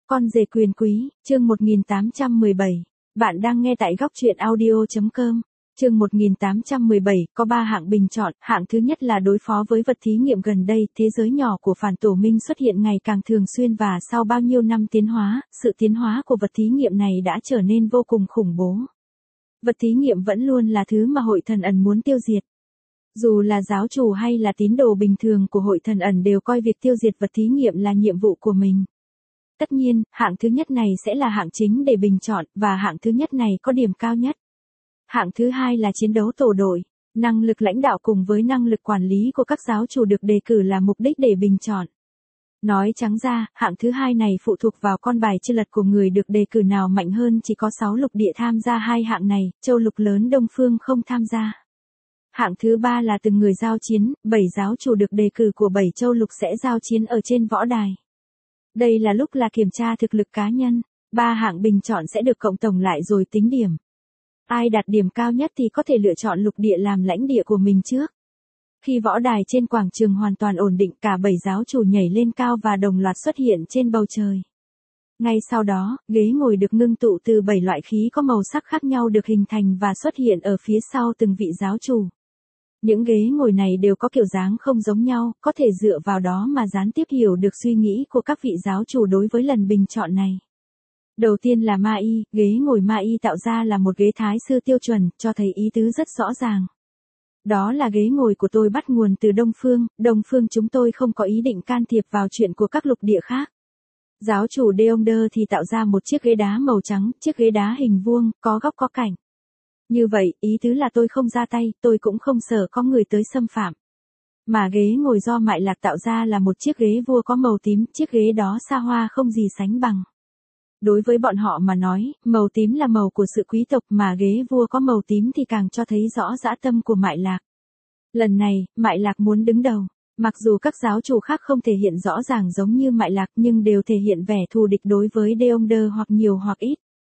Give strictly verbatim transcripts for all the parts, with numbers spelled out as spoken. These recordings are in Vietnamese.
Con rể quyền quý, chương một nghìn tám trăm mười bảy. Bạn đang nghe tại góc truyện audio.com. Chương một nghìn tám trăm mười bảy, có ba hạng bình chọn. Hạng thứ nhất là đối phó với vật thí nghiệm gần đây, thế giới nhỏ của phản tổ minh xuất hiện ngày càng thường xuyên và sau bao nhiêu năm tiến hóa, sự tiến hóa của vật thí nghiệm này đã trở nên vô cùng khủng bố. Vật thí nghiệm vẫn luôn là thứ mà hội thần ẩn muốn tiêu diệt. Dù là giáo chủ hay là tín đồ bình thường của hội thần ẩn đều coi việc tiêu diệt vật thí nghiệm là nhiệm vụ của mình. Tất nhiên, hạng thứ nhất này sẽ là hạng chính để bình chọn, và hạng thứ nhất này có điểm cao nhất. Hạng thứ hai là chiến đấu tổ đội. Năng lực lãnh đạo cùng với năng lực quản lý của các giáo chủ được đề cử là mục đích để bình chọn. Nói trắng ra, hạng thứ hai này phụ thuộc vào con bài chưa lật của người được đề cử nào mạnh hơn, chỉ có sáu lục địa tham gia hai hạng này, châu lục lớn Đông Phương không tham gia. Hạng thứ ba là từng người giao chiến, bảy giáo chủ được đề cử của bảy châu lục sẽ giao chiến ở trên võ đài. Đây là lúc là kiểm tra thực lực cá nhân, ba hạng bình chọn sẽ được cộng tổng lại rồi tính điểm. Ai đạt điểm cao nhất thì có thể lựa chọn lục địa làm lãnh địa của mình trước. Khi võ đài trên quảng trường hoàn toàn ổn định, cả bảy giáo chủ nhảy lên cao và đồng loạt xuất hiện trên bầu trời. Ngay sau đó, ghế ngồi được ngưng tụ từ bảy loại khí có màu sắc khác nhau được hình thành và xuất hiện ở phía sau từng vị giáo chủ. Những ghế ngồi này đều có kiểu dáng không giống nhau, có thể dựa vào đó mà gián tiếp hiểu được suy nghĩ của các vị giáo chủ đối với lần bình chọn này. Đầu tiên là Ma Y, ghế ngồi Ma Y tạo ra là một ghế thái sư tiêu chuẩn, cho thấy ý tứ rất rõ ràng. Đó là ghế ngồi của tôi bắt nguồn từ Đông Phương, Đông Phương chúng tôi không có ý định can thiệp vào chuyện của các lục địa khác. Giáo chủ Deongder thì tạo ra một chiếc ghế đá màu trắng, chiếc ghế đá hình vuông, có góc có cạnh. Như vậy, ý tứ là tôi không ra tay, tôi cũng không sợ có người tới xâm phạm. Mà ghế ngồi do Mại Lạc tạo ra là một chiếc ghế vua có màu tím, chiếc ghế đó xa hoa không gì sánh bằng. Đối với bọn họ mà nói, màu tím là màu của sự quý tộc, mà ghế vua có màu tím thì càng cho thấy rõ dã tâm của Mại Lạc. Lần này, Mại Lạc muốn đứng đầu. Mặc dù các giáo chủ khác không thể hiện rõ ràng giống như Mại Lạc nhưng đều thể hiện vẻ thù địch đối với Deongder hoặc nhiều hoặc ít.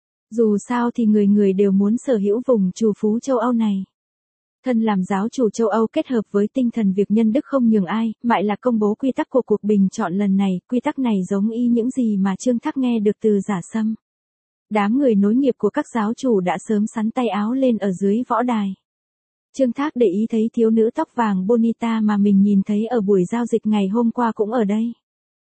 Dù sao thì người người đều muốn sở hữu vùng trù phú châu Âu này. Thân làm giáo chủ châu Âu kết hợp với tinh thần việc nhân đức không nhường ai, Mại Lạc công bố quy tắc của cuộc bình chọn lần này, quy tắc này giống y những gì mà Trương Thác nghe được từ Giả Sâm. Đám người nối nghiệp của các giáo chủ đã sớm sắn tay áo lên ở dưới võ đài. Trương Thác để ý thấy thiếu nữ tóc vàng Bonita mà mình nhìn thấy ở buổi giao dịch ngày hôm qua cũng ở đây.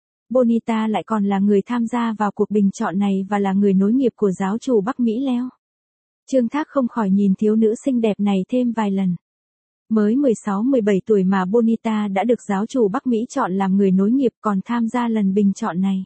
Bonita lại còn là người tham gia vào cuộc bình chọn này và là người nối nghiệp của giáo chủ Bắc Mỹ Leo. Trương Thác không khỏi nhìn thiếu nữ xinh đẹp này thêm vài lần. Mới mười sáu mười bảy tuổi mà Bonita đã được giáo chủ Bắc Mỹ chọn làm người nối nghiệp còn tham gia lần bình chọn này.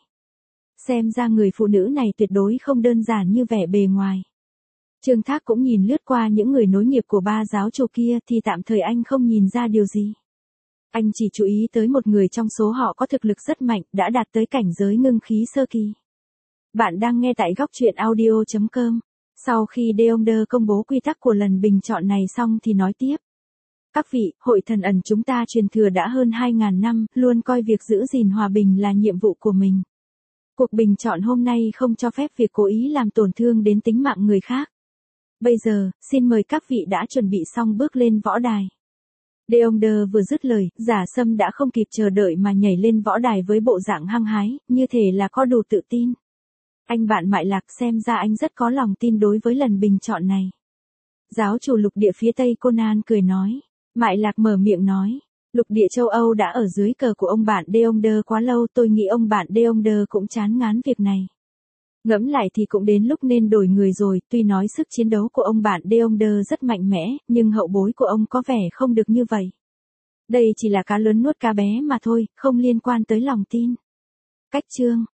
Xem ra người phụ nữ này tuyệt đối không đơn giản như vẻ bề ngoài. Trương Thác cũng nhìn lướt qua những người nối nghiệp của ba giáo chủ kia thì tạm thời anh không nhìn ra điều gì. Anh chỉ chú ý tới một người trong số họ có thực lực rất mạnh, đã đạt tới cảnh giới ngưng khí sơ kỳ. Bạn đang nghe tại góc truyện audio.com. Sau khi Deongder công bố quy tắc của lần bình chọn này xong thì nói tiếp. Các vị, hội thần ẩn chúng ta truyền thừa đã hơn hai nghìn năm, luôn coi việc giữ gìn hòa bình là nhiệm vụ của mình. Cuộc bình chọn hôm nay không cho phép việc cố ý làm tổn thương đến tính mạng người khác. Bây giờ, xin mời các vị đã chuẩn bị xong bước lên võ đài. Deongder vừa dứt lời, Giả Sâm đã không kịp chờ đợi mà nhảy lên võ đài với bộ dạng hăng hái, như thể là có đủ tự tin. Anh bạn Mại Lạc, xem ra anh rất có lòng tin đối với lần bình chọn này. Giáo chủ lục địa phía Tây Conan cười nói. Mại Lạc mở miệng nói. Lục địa châu Âu đã ở dưới cờ của ông bạn Deongder quá lâu, tôi nghĩ ông bạn Deongder cũng chán ngán việc này. Ngẫm lại thì cũng đến lúc nên đổi người rồi, tuy nói sức chiến đấu của ông bạn Deongder rất mạnh mẽ, nhưng hậu bối của ông có vẻ không được như vậy. Đây chỉ là cá lớn nuốt cá bé mà thôi, không liên quan tới lòng tin. Cách chương.